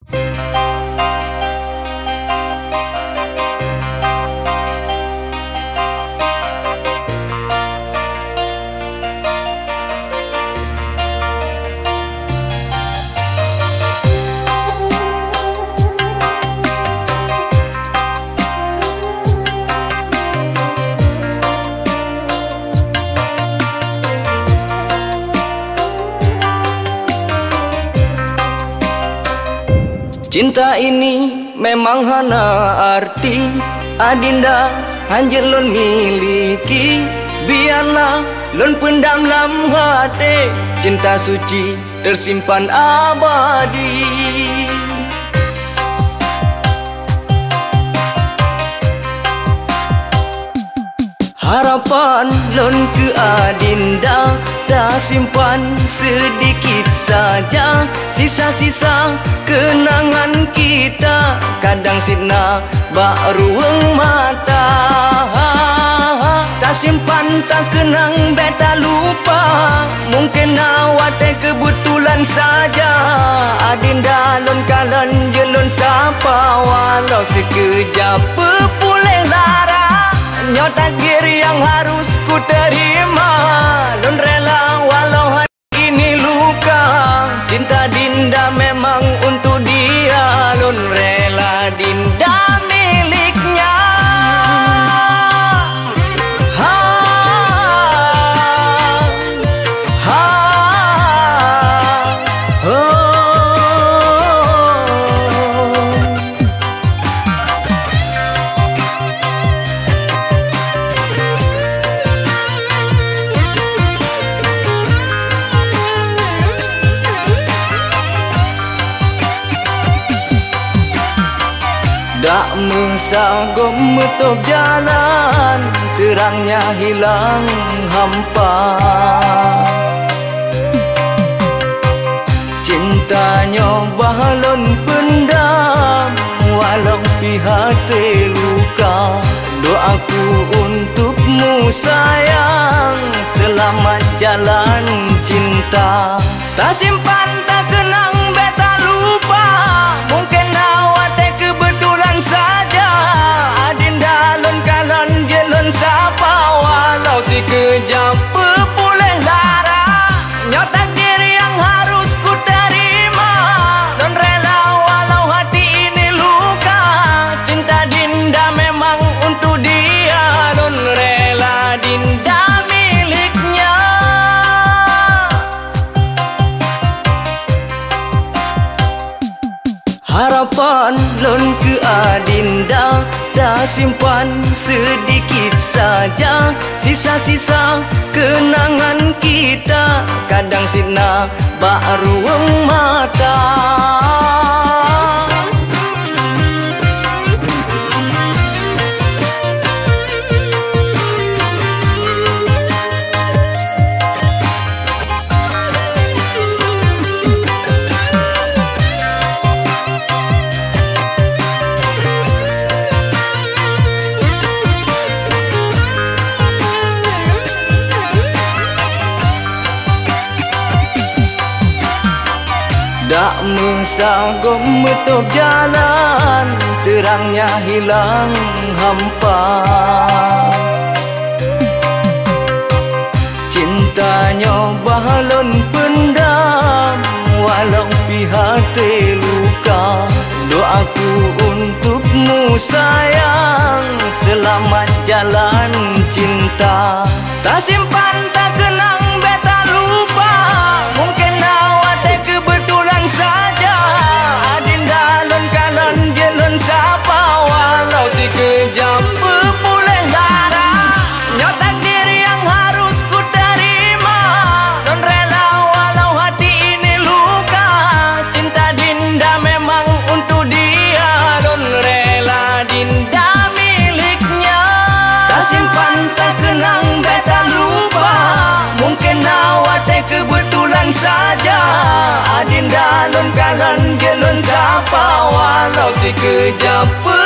Cinta ini memang hana arti, adinda hanjir lon miliki. Biarlah lon pendam dalam hati, cinta suci tersimpan abadi. Harapan lon ke adinda, dah simpan sedikit saja, sisa-sisa kenangan kita. Kadang sitna baruang mata, tak simpan tak kenang beta lupa. Mungkin awak kebetulan saja, adinda lon kalan jelon sapa. Walau sekejap pepulih lara, nyo takdir yang harus ku terima. Lon rela walau hati ini luka, cinta dinda memang untuk dia. Lon rela dinda miliknya. Ha, ha, oh. Tak mesagom metop jalan, terangnya hilang hampa. Cintanya bahalon pendam, walau pihak terluka. Doaku untukmu sayang, selamat jalan cinta. Tak simpan tak kenang beta lupa, mungkin awak kebetulan saja. Adinda lon kalan jelon sapa. Walau sekejap pepulih lara, nyo takdir yang harus ku terima. Lon rela walau hati ini luka, cinta dinda memang untuk dia. Lon rela dinda miliknya. Harapan lon ke adinda, dah simpan sedikit saja, sisa-sisa kenangan kita. Kadang sitna baruang mata. Tak mesagom metop jalan, terangnya hilang hampa. Cintanya bahalon pendam, walau pihak terluka. Doaku untukmu sayang, selamat jalan cinta. Tak simpan tak kenang beta lupa, mungkin awak kebetulan saja. Adinda lon kalan jelon sapa. Walau sekejap pepulih lara, nyo takdir yang harus ku terima. Lon rela walau hati ini luka, cinta dinda memang untuk dia. Lon rela dinda miliknya. Tak simpan tak kenang beta lupa, mungkin awak kebetulan saja. Adinda lon kalan jelon sapa. Walau sekejap